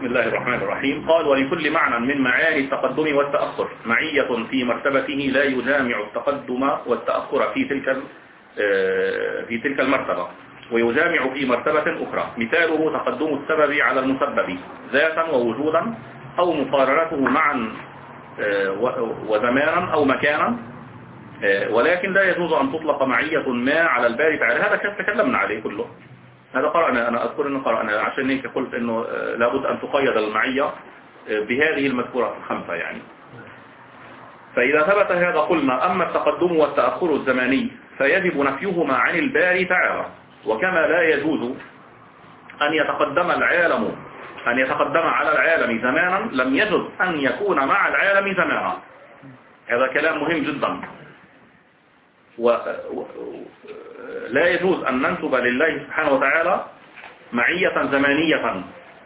الله الرحمن الرحيم. قال: ولكل معنى من معاني التقدم والتأخر معية في مرتبته لا يجامع التقدم والتأخر في تلك المرتبة، ويجامع في مرتبة أخرى. مثاله تقدم السبب على المسبب ذاتا ووجودا، أو مقارنته معا وزمانا أو مكانا، ولكن لا يجوز أن تطلق معية ما على الباري تعالى. هذا تكلمنا عليه كله، هذا قرأنا، أنا أذكر أنه قرأنا، عشان هيك قلت أنه لابد أن تقيد المعية بهذه المذكورات الخمسة يعني. فإذا ثبت هذا قلنا: أما التقدم والتأخر الزماني فيجب نفيهما عن الباري تعالى. وكما لا يجوز أن يتقدم على العالم زمانا، لم يجوز أن يكون مع العالم زمانا. هذا كلام مهم جدا. لا يجوز أن ننسب لله سبحانه وتعالى معية زمانية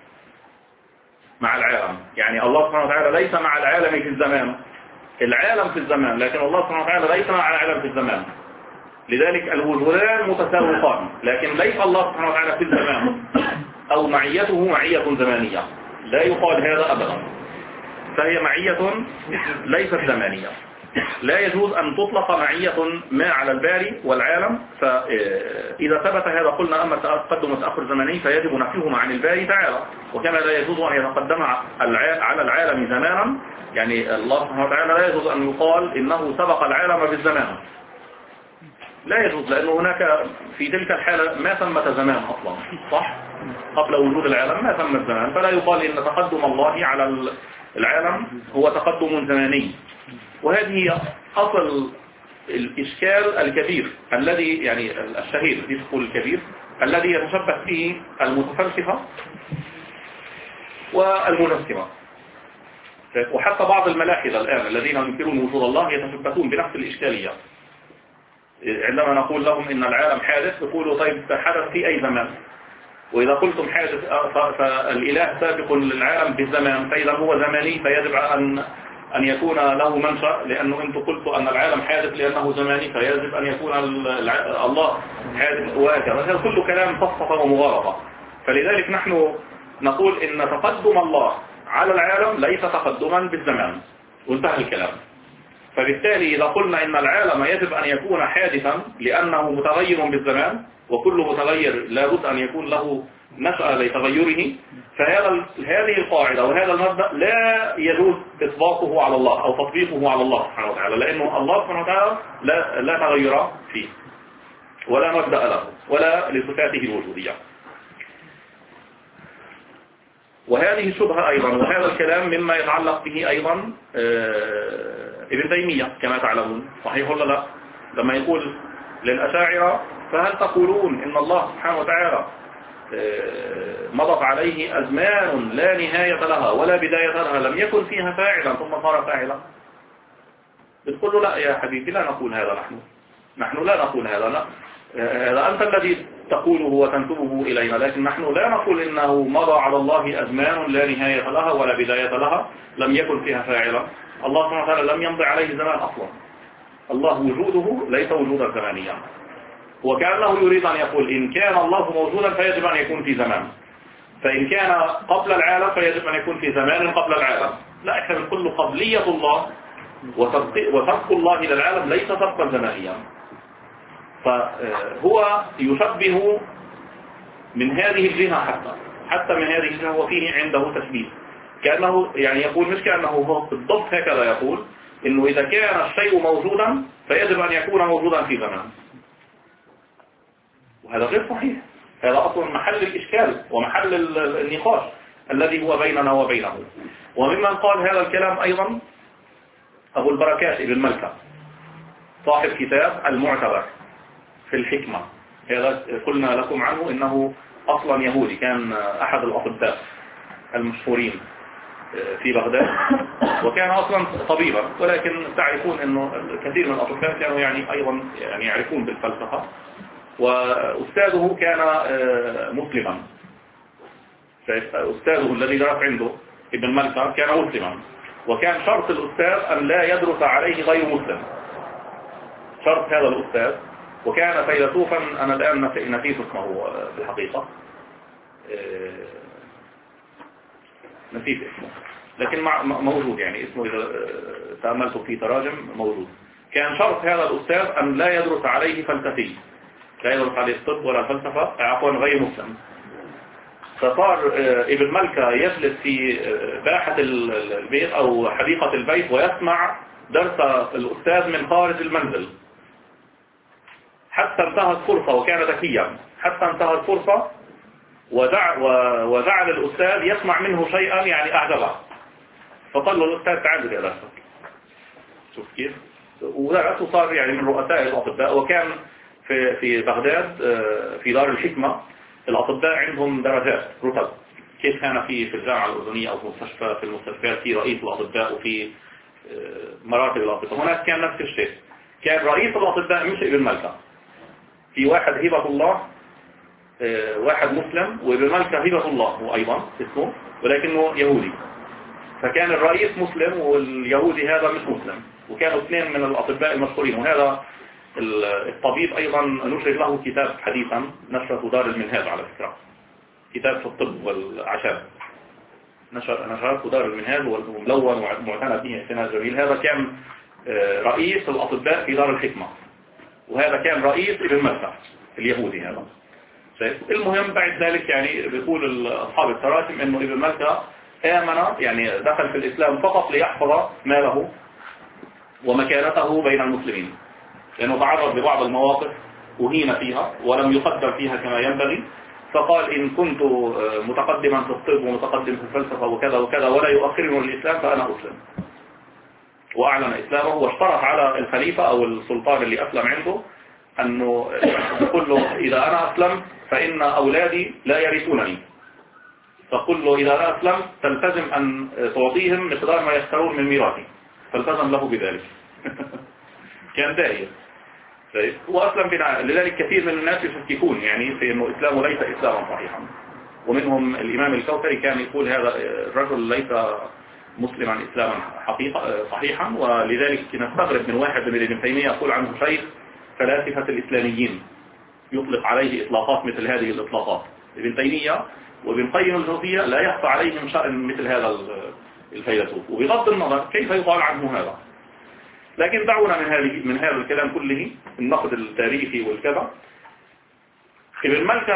مع العالم. يعني الله سبحانه وتعالى ليس مع العالم في الزمان، العالم في الزمان، لكن الله سبحانه وتعالى ليس مع العالم في الزمان. لذلك الوجودان متساوقان، لكن ليس الله سبحانه وتعالى في الزمان أو معيته معية زمانية، لا يقال هذا أبدا. فهي معية ليست زمانية. لا يجوز أن تطلق معية ما على الباري والعالم. فإذا ثبت هذا قلنا: أما التقدم والتأخر الزمني فيجب نفيهما عن الباري تعالى. وكما لا يجوز أن يتقدم على العالم زمانا، يعني الله سبحانه وتعالى لا يجوز أن يقال إنه سبق العالم بالزمان، لا يجوز، لأنه هناك في تلك الحالة ما ثمة زمان أصلا، صح؟ قبل وجود العالم ما ثمة زمان، فلا يقال إن تقدم الله على العالم هو تقدم زماني. وهذه أصل الإشكال الكبير الذي يعني الشهير في تقول الكبير الذي يتشبه فيه المتفلسفة والمجسمة، وحتى بعض الملاحدة الآن الذين ينكرون وجود الله يتشبهون بنفس الإشكالية. عندما نقول لهم إن العالم حادث يقولوا: طيب حدث في أي زمان؟ وإذا قلتم حادث فالإله سابق للعالم بالزمان، فإذا هو زماني فيجب أن يكون له منشأ، لأنه أنتم قلتوا أن العالم حادث لأنه زماني، فيجب أن يكون الله حادث، وهكذا. هذا كله كلام فلسفة ومغالطة. فلذلك نحن نقول إن تقدم الله على العالم ليس تقدما بالزمان، وانتهى الكلام. فبالتالي إذا قلنا إن العالم يجب أن يكون حادثا لأنه متغير بالزمان، وكل متغير لابد أن يكون له نشأة لتغيره، فهذه القاعدة وهذا المبدأ لا يجوز إطلاقه على الله أو تطبيقه على الله سبحانه وتعالى، لأنه الله سبحانه وتعالى لا تغير فيه ولا مبدأ له ولا لصفاته الوجودية. وهذه الشبهة أيضا وهذا الكلام مما يتعلق به أيضا ابن تيمية كما تعلمون، صحيح ولا لا؟ لما يقول للأشاعرة: فهل تقولون إن الله سبحانه وتعالى مضت عليه أزمان لا نهاية لها ولا بداية لها، لم يكن فيها فاعلا ثم صار فاعلا؟ بتقول له: لا يا حبيبي، لا نقول هذا، نحن لا نقول هذا، هذا أنت الذي تقوله وتنسبه إلينا، لكن نحن لا نقول إنه مضى على الله أزمان لا نهاية لها ولا بداية لها لم يكن فيها فاعلا. الله سبحانه وتعالى لم يمضي عليه زمان أصلا، الله وجوده ليس وجودا زمانيا. وكأنه يريد أن يقول: إن كان الله موجودا فيجب أن يكون في زمان، فإن كان قبل العالم فيجب أن يكون في زمان قبل العالم. لا، احنا بنقول له قبلية الله وسبق الله إلى العالم ليس سبقا زمانيا. فهو يشبه من هذه الجهة، حتى من هذه الجهة هو فيه عنده تشبيه، كأنه يعني يقول مش كأنه هو بالضبط هكذا يقول إنه إذا كان الشيء موجودا فيجب أن يكون موجودا في زمان، وهذا غير صحيح. هذا أصلا محل الإشكال ومحل النقاش الذي هو بيننا وبينه. وممن قال هذا الكلام أيضا أبو البركات ابن ملكة صاحب كتاب المعتبر في الحكمة. هذا قلنا لكم عنه إنه أصلا يهودي، كان أحد الأطباء المشهورين في بغداد، وكان أصلا طبيبا، ولكن تعرفون أنه كثير من الأطباء كانوا يعني أيضا يعني يعرفون بالفلسفة، وأستاذه كان مسلما. أستاذه الذي درس عنده ابن ملكة كان مسلما، وكان شرط الأستاذ أن لا يدرس عليه غير مسلم، شرط هذا الأستاذ. وكان فيلسوفا، أنا الآن نسيت اسمه في الحقيقة، نسيت اسمه، لكن موجود يعني اسمه إذا تأملت في تراجم موجود. كان شرط هذا الأستاذ أن لا يدرس عليه فلسفي، لا يدرس عليه الطب ولا الفلسفة، عفوا غير مسلم. فصار ابن ملكة يجلس في باحة البيت أو حديقة البيت ويسمع درس الأستاذ من خارج المنزل حتى انتهت فرصة، وكان ذكيا، حتى انتهت فرصة وجعل الأستاذ يسمع منه شيئا يعني أعجبه، فقال له الأستاذ تعال يا درسك. شوف كيف؟ ودرسه صار يعني من رؤساء الأطباء. وكان في بغداد في دار الحكمة الأطباء عندهم درجات رتب، كيف كان في الجامعة الأردنية أو في المستشفيات في رئيس الأطباء وفي مراتب الأطباء. هناك كان نفس الشيء، كان رئيس الأطباء مش ابن ملكة، في واحد هبة الله، واحد مسلم، وابن ملكة هبة الله هو أيضا اسمه ولكنه يهودي. فكان الرئيس مسلم واليهودي هذا مش مسلم، وكانوا اثنين من الأطباء المشهورين. وهذا الطبيب أيضا نشر له كتاب حديثا نشره دار المنهاج على فكرة، كتاب في الطب والأعشاب، نشرته دار المنهاج وملون ومعتنى به اعتناء جميل. هذا كان رئيس الأطباء في دار الحكمة، وهذا كان رئيس ابن ملكة اليهودي هذا. المهم بعد ذلك يعني بيقول أصحاب التراجم إنه ابن ملكة آمن، يعني دخل في الإسلام فقط ليحفظ ماله ومكانته بين المسلمين، لأنه تعرض لبعض المواقف أهين فيها ولم يقدر فيها كما ينبغي، فقال إن كنت متقدما في الطب ومتقدم في الفلسفة وكذا وكذا ولا يؤخرني الإسلام فأنا أسلم. وأعلن إسلامه واشترط على الخليفة أو السلطان اللي أسلم عنده أنه يقول له إذا أنا أسلمت فإن أولادي لا يرثونني، فقل له إذا أنا أسلمت تلتزم أن تعطيهم مقدار ما يشترون من ميراثي، فالتزم له بذلك. كان داعية. وأسلم بناء لذلك كثير من الناس يشككون يعني في أنه إسلامه ليس إسلاما صحيحا، ومنهم الإمام الكوثري كان يقول هذا الرجل ليس مسلما إسلاما صحيحا، ولذلك نستغرب من واحد من ابن تيمية يقول عنه شيخ فلاسفة الإسلاميين، يطلق عليه إطلاقات مثل هذه الإطلاقات. ابن تيمية وابن قيم الجوزية لا يخفى عليهم شأن مثل هذا الفيلسوف، وبغض النظر كيف يقال عنه هذا. لكن دعونا من هذا الكلام كله، النقد التاريخي والكذا. ابن ملكة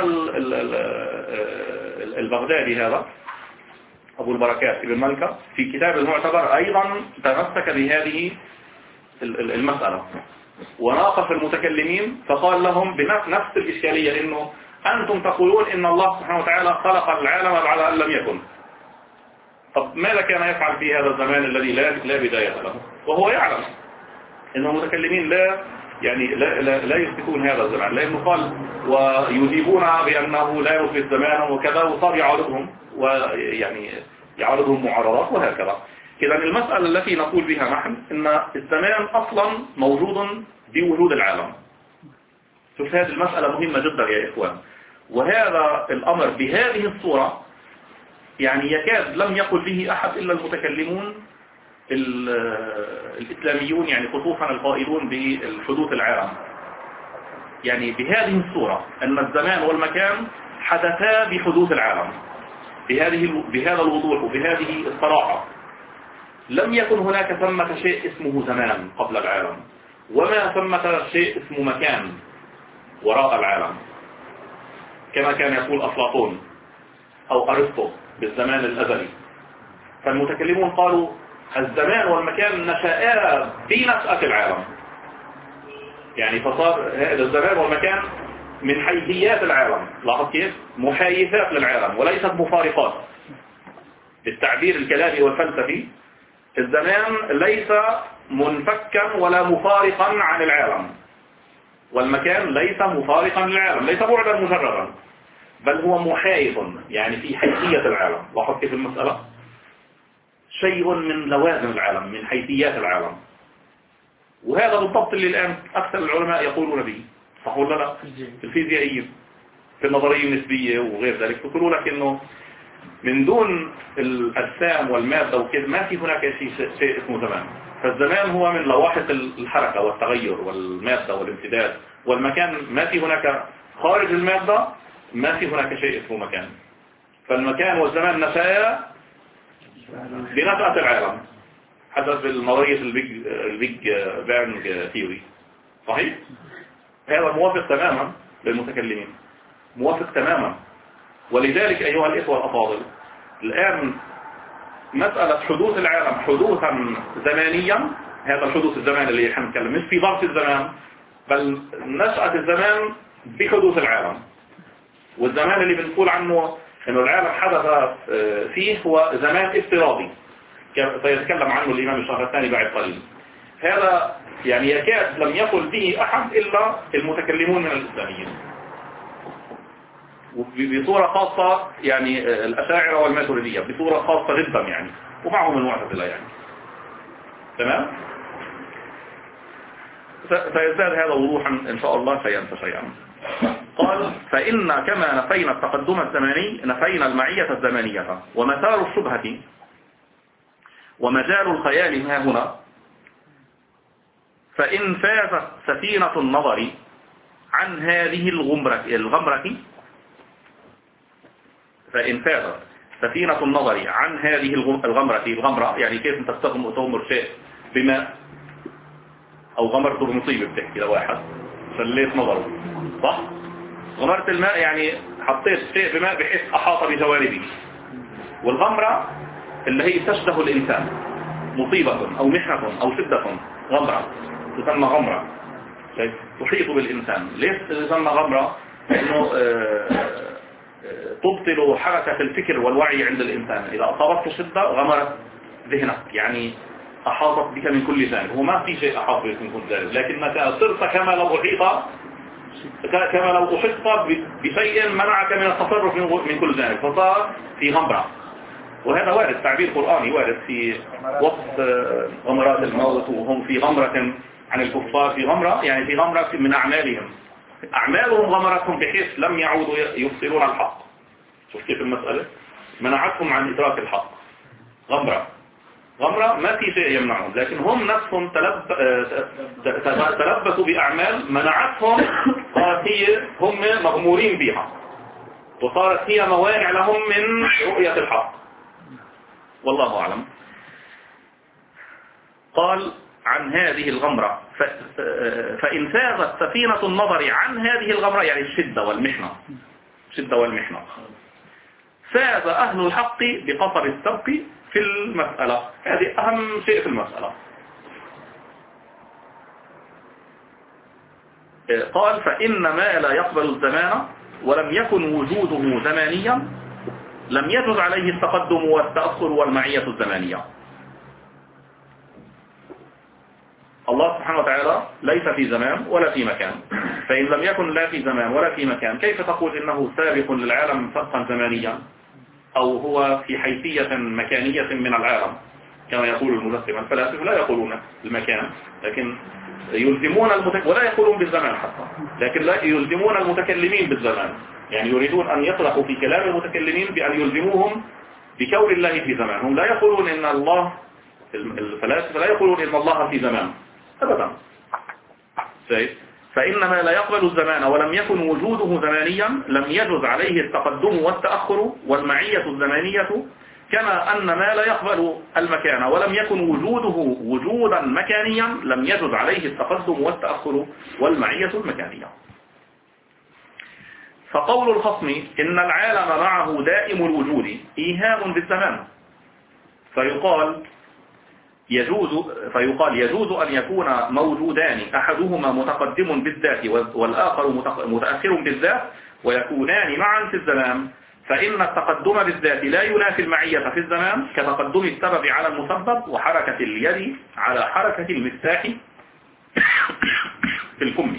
البغدادي هذا أبو البركات ابن ملكة في كتاب المعتبر أيضا تمسك بهذه المسألة وناقش المتكلمين، فقال لهم بنفس الإشكالية إنه أنتم تقولون إن الله سبحانه وتعالى خلق العالم بعد أن لم يكن، طب ماذا كان يفعل في هذا الزمان الذي لا بداية له؟ وهو يعلم إن المتكلمين لا يثبتون هذا الزمان، لأنه قال ويجيبون بأنه لا يثبت زمانه وكذا، وصار يعارضهم ويعني يعارضهم معارضات وهكذا. إذا المسألة التي نقول بها نحن إن الزمان أصلا موجود بوجود العالم. شوف هذه المسألة مهمة جدا يا إخوان، وهذا الأمر بهذه الصورة يعني يكاد لم يقل به أحد إلا المتكلمون الإسلاميون، يعني خصوصا القائلون بالحدوث العالم، يعني بهذه الصورة أن الزمان والمكان حدثا بحدوث العالم بهذا الوضوح وبهذه الصراحة. لم يكن هناك ثمة شيء اسمه زمان قبل العالم، وما ثمة شيء اسمه مكان وراء العالم، كما كان يقول أفلاطون أو أرسطو بالزمان الأزلي. فالمتكلمون قالوا الزمان والمكان نشأا بنشأة العالم، يعني فصار هذا الزمان والمكان من حيثيات العالم، لاحظ كيف؟ محايثات للعالم وليست مفارقات. بالتعبير الكلامي والفلسفي الزمان ليس منفكا ولا مفارقا عن العالم، والمكان ليس مفارقا للعالم، ليس بعدا مجردا، بل هو محايث يعني في حيثية العالم. لاحظ كيف المسألة؟ شيء من لوازم العالم، من حيثيات العالم. وهذا بالضبط اللي الآن أكثر العلماء يقولون به، صح ولا لا؟ في الفيزيائيين في النظرية النسبية وغير ذلك يقولون لك إنه من دون الأجسام والمادة وكذا ما في هناك شيء اسمه زمان. فالزمان هو من لواحق الحركة والتغير والمادة والامتداد، والمكان ما في هناك خارج المادة، ما في هناك شيء اسمه مكان. فالمكان والزمان نشأ بنشأة العالم حسب النظرية البيج بانج ثيوري. صحيح؟ هذا موافق تماما للمتكلمين، موافق تماما. ولذلك أيها الإخوة الأفاضل، الآن مسألة حدوث العالم حدوثا زمانيا، هذا الحدوث الزمان اللي احنا نتكلم مش في ظرف الزمان، بل نشأة الزمان بحدوث العالم. والزمان اللي بنقول عنه انه العالم حدث فيه هو زمان افتراضي سيتكلم عنه الإمام الشهرستاني بعد قليل. هذا يعني يكاد لم يقل به أحد إلا المتكلمون من الإسلاميين، بصورة خاصة يعني الأشاعرة والماتريدية بصورة خاصة جدا يعني، ومعهم المعتزلة يعني. تمام؟ سيزداد هذا وضوحا إن شاء الله شيئا فشيئا. قال فإن كما نفينا التقدم الزماني نفينا المعية الزمانية، ومسار الشبهة ومجال الخيال ها هنا، فإن فازت سفينة النظر عن هذه الغمرة فإن فازت سفينة النظر عن هذه الغمرة يعني كيف تغمر شيء بماء، أو غمرته بمصيبة بتحكي لواحد سليت نظره، صح؟ غمرت الماء يعني حطيت شيء بماء بحيث أحاط بجوانبه. والغمرة اللي هي تشبه الإنسان، مصيبة أو محنة أو شدة، غمرة تسمى غمرة تحيط بالإنسان. ليش تسمى غمرة؟ لأنه تبطل حركة الفكر والوعي عند الإنسان. إذا أصابتك شدة غمرت ذهنك، يعني أحاطت بك من كل جانب. هو ما في شيء أحاط بك من كل جانب، لكنك صرت كما لو أحيط بشيء منعك من التصرف من كل جانب، فصار في غمرة. وهذا وارد، تعبير قرآني وارد في وصف غمرات الموت، وهم في غمرة عن الكفار، في غمرة يعني في غمرة من أعمالهم غمرتهم بحيث لم يعودوا يبصرون الحق. شوف كيف المسألة منعتهم عن إدراك الحق. غمرة ما في شيء يمنعهم، لكن هم نفسهم تلبسوا بأعمال منعتهم، هم مغمورين بها، وصارت هي موانع لهم من رؤية الحق. والله أعلم. قال عن هذه الغمرة فإن فازت سفينة النظر عن هذه الغمرة يعني الشدة والمحنة فاز أهل الحق بقصر السبق في المسألة. هذه أهم شيء في المسألة. قال فإن ما لا يقبل الزمان ولم يكن وجوده زمانيا لم يجوز عليه التقدم والتأخر والمعية الزمانية. الله سبحانه وتعالى ليس في زمان ولا في مكان، فإن لم يكن لا في زمان ولا في مكان كيف تقول إنه سابق للعالم سبقا زمانيا، أو هو في حيثية مكانية من العالم كما يقول المجسمة. الفلاسفة لا يقولون المكان، لكن يلزمون ولا يقولون بالزمان حتى، لكن لا يلزمون المتكلمين بالزمان. يعني يريدون أن يطرحوا في كلام المتكلمين بأن يلزموهم بكون الله في زمان. هم لا يقولون إن الله، الفلاسفة لا يقولون إن الله في زمان أبدا. فإنما لا يقبل الزمان ولم يكن وجوده زمانيا لم يجوز عليه التقدم والتأخر والمعية الزمانية، كما أن ما لا يقبل المكان ولم يكن وجوده وجودا مكانيا لم يجوز عليه التقدم والتأخر والمعية المكانية. فقول الخصم إن العالم معه دائم الوجود إيهام بالزمان، فيقال يجوز أن يكون موجودان أحدهما متقدم بالذات والآخر متأخر بالذات ويكونان معا في الزمان، فإن التقدم بالذات لا ينافي المعية في الزمان، كتقدم السبب على المسبب وحركة اليد على حركة المفتاح في الكم،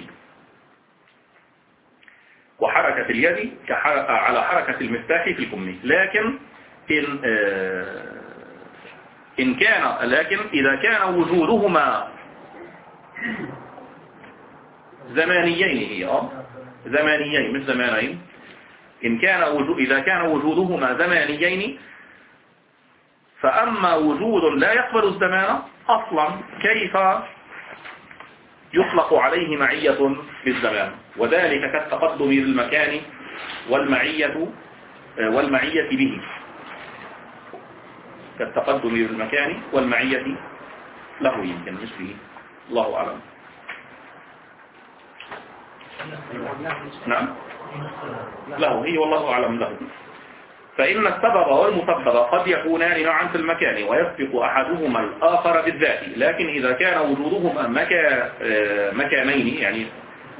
وحركة اليد على حركة المفتاح في الكم. لكن إذا كان وجودهما زمانيين، زمانيين مش زمانين، إذا كان وجودهما زمانيين، فأما وجود لا يقبل الزمان أصلا كيف يطلق عليه معية بالزمان، وذلك كالتقدم للمكان والمعية به. كالتقدم بالمكان والمعية له يمكن مش فيه. الله أعلم. نعم له هي والله أعلم له. فإن السبب والمسبب قد يكونان معا في المكان ويسبق أحدهما الآخر بالذات، لكن إذا كان وجودهما مكانين يعني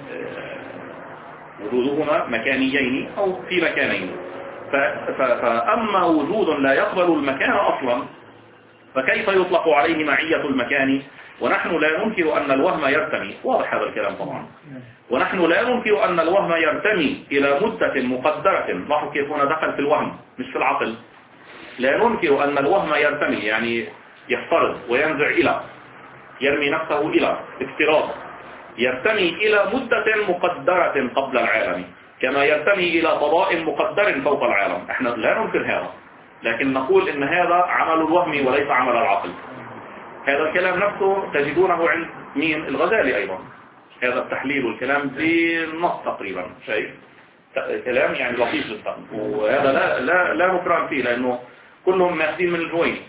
وجودهما مكانيين أو في مكانين، فأما وجود لا يقبل المكان أصلا فكيف يطلق عليه معية المكان؟ ونحن لا ننكر أن الوهم يرتمي، واضح هذا الكلام طبعا، ونحن لا ننكر أن الوهم يرتمي إلى مدة مقدرة. لاحظوا كيف هنا دخل في الوهم مش في العقل. لا ننكر أن الوهم يرتمي يعني يفترض وينزع إلى، يرمي نفسه إلى افتراض، يرتمي إلى مدة مقدرة قبل العالم، كما يرتمي إلى فضاء مقدر فوق العالم. احنا لا ننكر هذا، لكن نقول إن هذا عمل الوهم وليس عمل العقل. هذا الكلام نفسه تجدونه عند مين؟ الغزالي أيضا. هذا التحليل والكلام بالنص تقريبا شيء كلام يعني لطيف جدا، وهذا لا نكران فيه لأنه كلهم ماخذين من الجويني.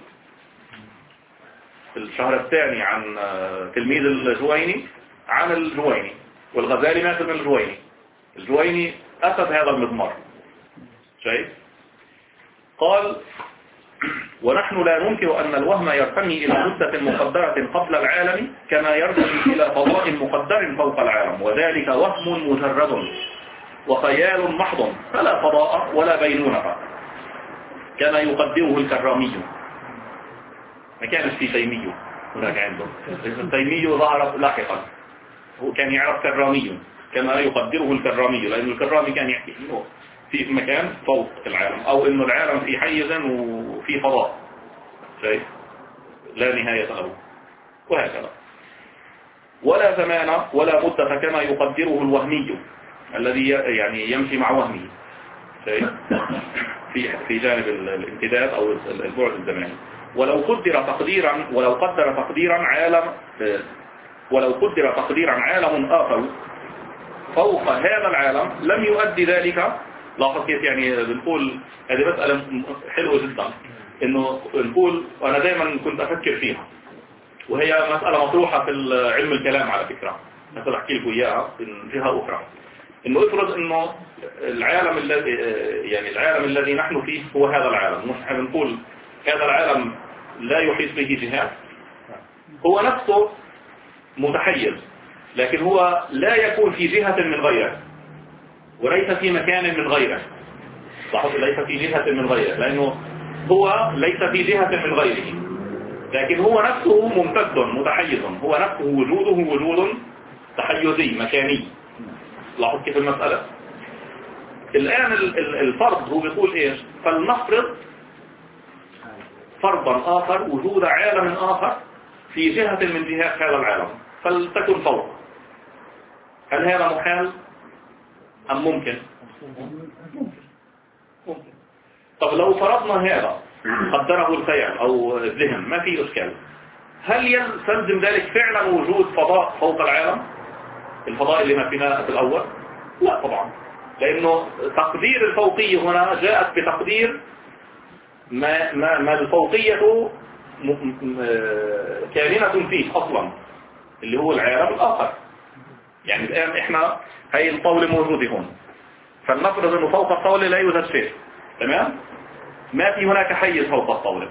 الشهر الثاني عن تلميذ الجويني عن الجويني، والغزالي ماخذ من الجويني. الجويني أخذ هذا المضمار شيء. قال ونحن لا ننكر أن الوهم يرتمي إلى مدة مقدرة قبل العالم كما يرتمي إلى فضاء مقدر فوق العالم، وذلك وهم مجرد وخيال محض فلا فضاء ولا بينونة كما يقدره الكرامي. ما كانش في تيمي هناك عنده، التيمي ظهر لاحقا، هو كان يعرف كرامي كما يقدره الكرامي، لأن الكرامي كان يحكي في مكان فوق العالم، أو إنه العالم في حيز وفي فضاء شيء لا نهاية له، وهكذا. ولا زمان ولا مدة كما يقدره الوهمي الذي يعني يمشي مع وهمه شيء في جانب الامتداد أو البعد الزماني. ولو قدر تقديرا عالم آخر فوق هذا العالم لم يؤدي ذلك. لاحظ كيف يعني بنقول هذه مسألة حلوة جدا، انه نقول وانا دائما كنت افكر فيها، وهي مسألة مطروحة في علم الكلام على فكرة، مثلا احكي لكم اياها من جهة اخرى. انه افرض انه العالم الذي نحن فيه هو هذا العالم، مش بنقول هذا العالم لا يحيط به جهات، هو نفسه متحيز، لكن هو لا يكون في جهة من غيره وليس في مكان من غيره. لاحظ ليس في جهة من غيره، لأنه هو ليس في جهة من غيره، لكن هو نفسه ممتد متحيز، هو نفسه وجوده وجود تحيزي مكاني. لاحظ كيف المسألة. الآن الفرض هو بيقول إيش؟ فلنفرض فرضا آخر وجود عالم آخر في جهة من جهات هذا العالم فلتكن فوق. هل هذا محال أم ممكن؟ ممكن. طب لو فرضنا هذا قدره الخيال أو الذهن ما في إشكال، هل يستلزم ذلك فعلا وجود فضاء فوق العالم؟ الفضاء اللي ما فينا في الأول؟ لا طبعا، لأنه تقدير الفوقية هنا جاءت بتقدير ما الفوقية كامنة فيه أصلا اللي هو العالم الآخر. يعني الآن إحنا هاي الطاولة موجودة هون، فلنفرض أنه فوق الطاولة لا يوجد شيء، تمام؟ ما في هناك حيز فوق الطاولة.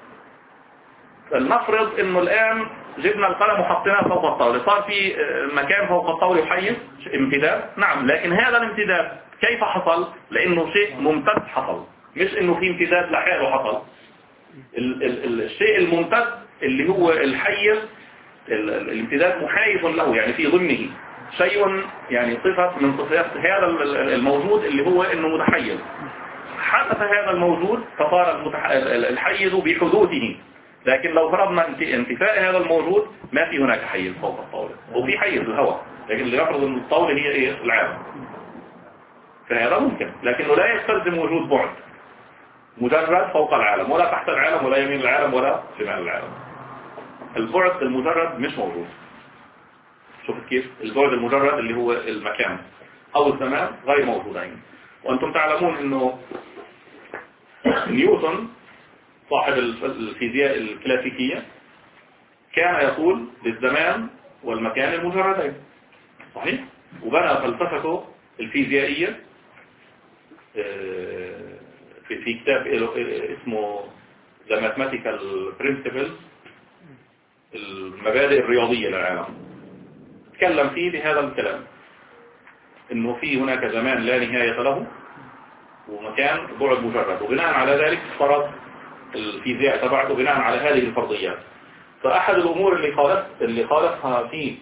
فلنفرض أنه الآن جبنا القلم وحطيناه فوق الطاولة، صار في مكان فوق الطاولة وحيز امتداد. نعم، لكن هذا الامتداد كيف حصل؟ لأنه شيء ممتد حصل، مش أنه في امتداد لحاله حصل. الشيء الممتد اللي هو الحيز، الامتداد محايز له، يعني في ضمنه شيء يعني صفة من صفات هذا الموجود اللي هو انه متحيز. حدث هذا الموجود فصار الحيز بحدوثه، لكن لو فرضنا انتفاء هذا الموجود ما في هناك حيز فوق الطاولة، وفي حيز الهواء، لكن اللي يفرض ان الطاولة هي ايه؟ العالم. فهذا ممكن، لكنه لا يستلزم وجود بعد مجرد فوق العالم ولا تحت العالم ولا يمين العالم ولا شمال العالم. البعد المجرد مش موجود. شوف كيف البعد المجرد اللي هو المكان أو الزمان غير موجودين. وأنتم تعلمون أنه نيوتن صاحب الفيزياء الكلاسيكية كان يقول للزمان والمكان المجردين، صحيح؟ وبنى فلسفته الفيزيائية في كتاب اسمه The Mathematical Principles، المبادئ الرياضية للعالم. تكلم فيه بهذا الكلام، انه في هناك زمان لا نهاية له ومكان بعد مجرد، وبناء على ذلك فرض الفيزياء تبعته بناء على هذه الفرضيات. فأحد الأمور اللي خالفها فيه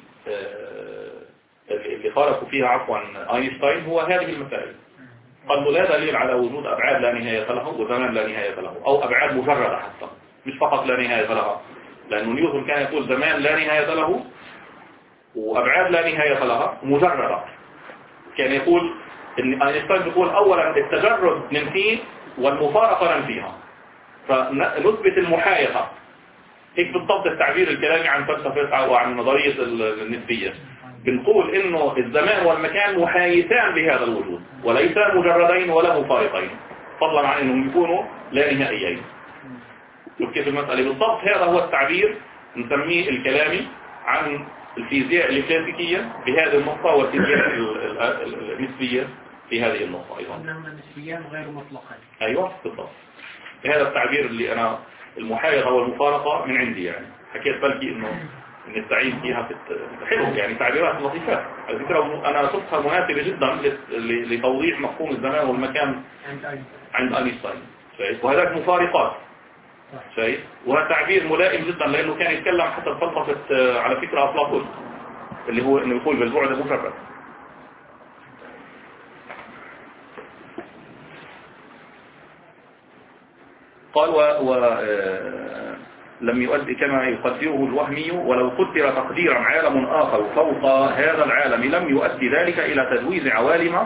اللي خالفوا فيها عفوا أينشتاين هو هذه المسائل. قال لا دليل على وجود أبعاد لا نهاية له وزمان لا نهاية له، أو أبعاد مجردة حتى مش فقط لا نهاية لها، لأنه نيوتن كان يقول زمان لا نهاية له وأبعاد لا نهاية لها مجردة. كان يقول إن أينشتاين يقول أولا التجرد ننفيه والمفارقة ننفيها، فنثبت المحايطة. هيك بالضبط التعبير الكلامي عن فلسفة وعن نظرية النسبية. بنقول إنه الزمان والمكان محايتان بهذا الوجود وليس مجردين ولا مفارقين، فضلا عن إنهم يكونوا لا نهائيين. شوف كيف المسألة بالضبط. هذا هو التعبير نسميه الكلامي عن الفيزياء الكلاسيكية بهذه النقطة، والفيزياء النسبية في هذه النقطة أيضا. إنما نسبيان غير مطلقين. أيوة بالضبط. هذا التعبير اللي أنا المحايطة والمفارقة من عندي، يعني حكيت بلكي إنه نستعين فيها حلو، يعني تعبيرات لطيفة على فكرة. أنا شفتها مناسبة جدا لتوضيح مفهوم الزمان والمكان عند أينشتاين، شايف؟ وهذاك مفارقات، شايف؟ وهذا تعبير ملائم جدا، لأنه كان يتكلم حتى بفلسفة على فكرة أفلاطون اللي هو إنه يقول بالبعد مجرد. قال لم يؤدي كما يقدره الوهمي، ولو قدر تقديرا عالم آخر فوق هذا العالم لم يؤدي ذلك إلى تجويز عوالم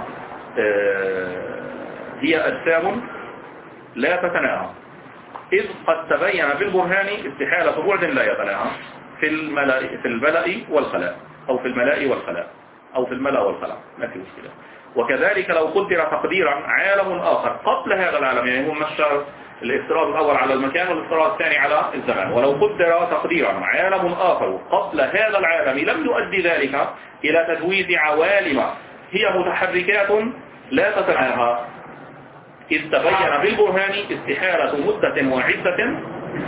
هي أجسام لا تتناهى، إذ قد تبين بالبرهان استحالة بعد لا يتناهى في الملأ والخلاء، أو في الملاء والخلاء، أو في الملأ والخلاء، ما في مشكلة. وكذلك لو قدر تقديرا عالم آخر قبل هذا العالم، يعني هو مشى الافتراض الأول على المكان والافتراض الثاني على الزمان، ولو قدر تقديرا عالم آخر قبل هذا العالم لم يؤدي ذلك إلى تجويز عوالم هي متحركات لا تتناهى، إذ تبين بالبرهان استحالة مدة واحدة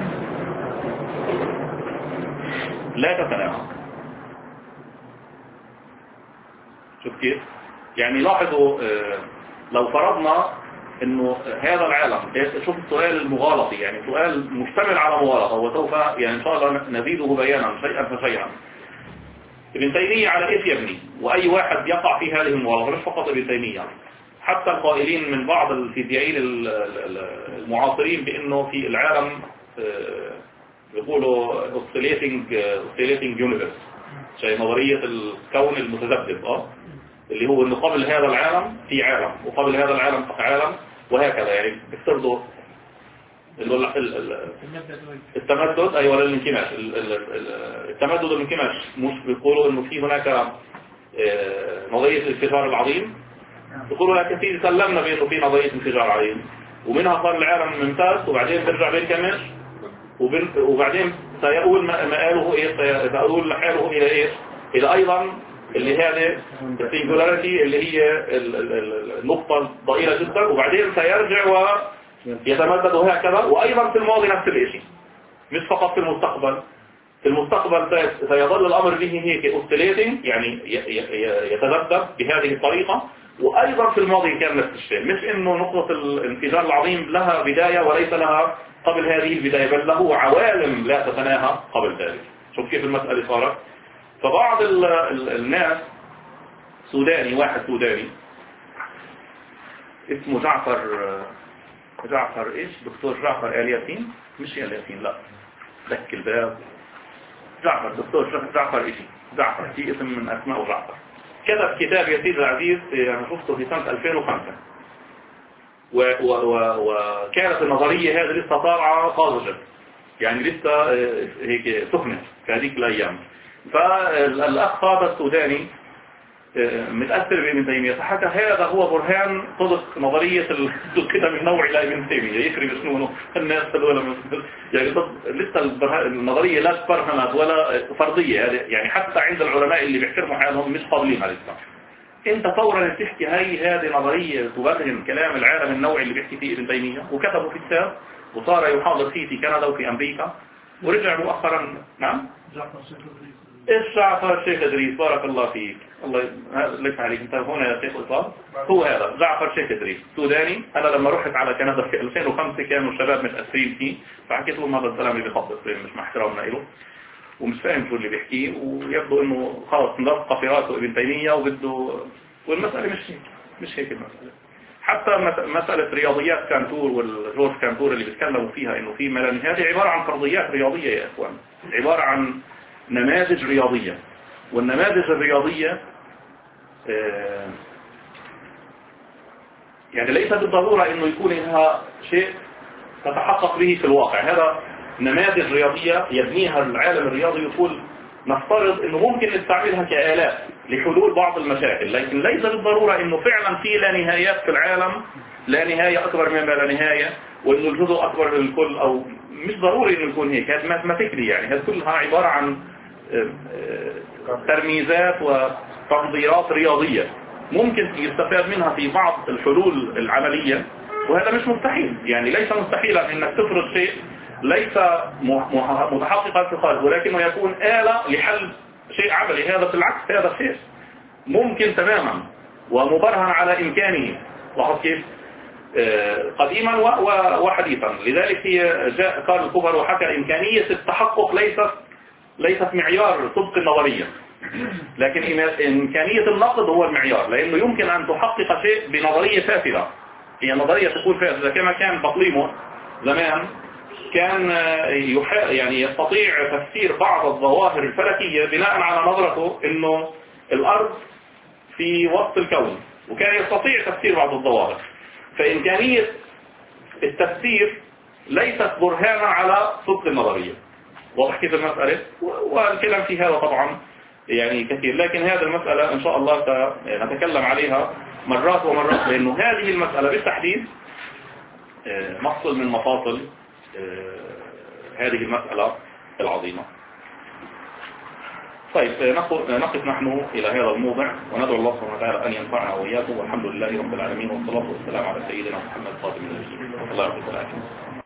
لا تتناهى. شوف كيف؟ يعني لاحظوا لو فرضنا انه هذا العالم، شوف السؤال المغالطي، يعني سؤال مشتمل على مغالطة، وسوف يعني ان شاء الله نزيده بيانا شيئا فشيئا. ابن تيمية على ايش يبني؟ واي واحد يقع في هذه المغالطة، مش فقط ابن تيمية، حتى القائلين من بعض الفيزيائيين المعاصرين بانه في العالم يقولوا oscillating universe، شيء نظرية الكون المتذبذب، اللي هو انه قبل هذا العالم في عالم وقبل هذا العالم في عالم، وهكذا. يعني بيفترضوا التمدد، ايوه الانكماش، التمدد والانكماش، مش بيقولوا انه في هناك نظرية الانفجار العظيم، بيقولوا لك كثير سلمنا بانه في نظرية انفجار عظيم، ومنها صار العالم ممتاز، وبعدين بيرجع بينكمش، وبعدين سيقول مآله ايه، سيقول حاله الى ايش، الى ايضا اللي هذه السنجولاريتي اللي هي النقطة ضئيلة جدا، وبعدين سيرجع ويتمدد وهكذا. وأيضا في الماضي نفس الشيء، مش فقط في المستقبل. في المستقبل سيظل الأمر به هيك اوستيليتنج، يعني يتذبذب بهذه الطريقة، وأيضا في الماضي كان نفس الشيء، مش إنه نقطة الانفجار العظيم لها بداية وليس لها قبل هذه البداية، بل له عوالم لا تتناهى قبل ذلك. شوف كيف المسألة صارت. فبعض الناس سوداني، واحد سوداني اسمه جعفر ايش، دكتور جعفر الياسين، مش الياسين، لا دك الباب، دكتور جعفر ايش، جعفر في اسم من اسماء جعفر، كتب كتاب يا سيدي العزيز، انا شفته في سنة 2005، وكانت النظرية هذه لسه طالعة طازجة، يعني لسه هيك سخنة في هذيك الايام. فالأخ هذا السوداني متأثر بابن تيمية، فحتى هذا هو برهان صدق نظرية القدم النوعي لابن تيمية. يخرب شنو الناس هذول يعني لسه النظرية لا تبرهنت ولا فرضية يعني حتى عند العلماء اللي بيحترموا حالهم مش قابلين على الإسلام. انت فورا بتحكي هذه نظرية تبرهن كلام العالم النوعي اللي بيحكي فيه ابن تيمية، وكتبوا في كتاب وصار يحاضر فيه في كندا وفي أمريكا، ورجع مؤخرا. نعم جعفر الشيخ إدريس، بارك الله فيك، الله ليس عليك انت هنا يا شيخ إصاب. هو هذا جعفر الشيخ إدريس سوداني. أنا لما رحت على كندا في 2005 كانوا الشباب متأثرين فيه، فحكيت لهم هذا الكلام اللي بيخبط مش مع احترامنا له ومش فاهم شو اللي بيحكيه، ويبدو انه خلص ملصق في راسه ابن تيمية وبده، والمسألة مش هيك المسألة. حتى مسألة رياضيات كانتور والجورج كانتور اللي بيتكلموا فيها انه في ملل، هذه عبارة عن فرضيات رياضية يا اخوان، عبارة عن نماذج رياضية، والنماذج الرياضية يعني ليس بالضرورة انه يكون لها شيء تتحقق به في الواقع. هذا نماذج رياضية يبنيها العالم الرياضي، يقول نفترض انه ممكن نستعملها كآلات لحلول بعض المشاكل، لكن ليس بالضرورة انه فعلا في لا نهايات في العالم، لا نهاية اكبر مما لا نهاية، وانه الجزء اكبر من الكل، او مش ضروري انه يكون هيك. هذا ماثيماتيكلي يعني هذا كلها عبارة عن ترميزات وتنظيرات رياضية ممكن يستفاد منها في بعض الحلول العملية، وهذا مش مستحيل. يعني ليس مستحيلا انك تفرض شيء ليس متحققا في الخارج، ولكنه يكون آلة لحل شيء عملي. هذا بالعكس هذا شيء ممكن تماما ومبرهن على إمكانه. لاحظ كيف قديما وحديثا. لذلك هي جاء كارل بوبر وحكى إمكانية التحقق ليست معيار صدق النظرية، لكن إمكانية النقد هو المعيار، لأنه يمكن أن تحقق شيء بنظرية فاسدة. هي نظرية تكون فاسدة، كما كان بطليموس زمان كان يعني يستطيع تفسير بعض الظواهر الفلكية بناء على نظرته انه الارض في وسط الكون، وكان يستطيع تفسير بعض الظواهر. فإمكانية التفسير ليست برهانا على صدق النظرية. واضح كيف المسألة؟ والكلام في هذا طبعا يعني كثير، لكن هذه المسألة ان شاء الله سنتكلم عليها مرات ومرات، لانه هذه المسألة بالتحديد مفصل من مفاصل هذه المسألة العظيمة. طيب نقف نحن إلى هذا الموضع، وندعو الله سبحانه وتعالى أن ينفعنا وإياكم، والحمد لله رب العالمين، والصلاة والسلام على سيدنا محمد خاتم النبيين. الله يرحمه.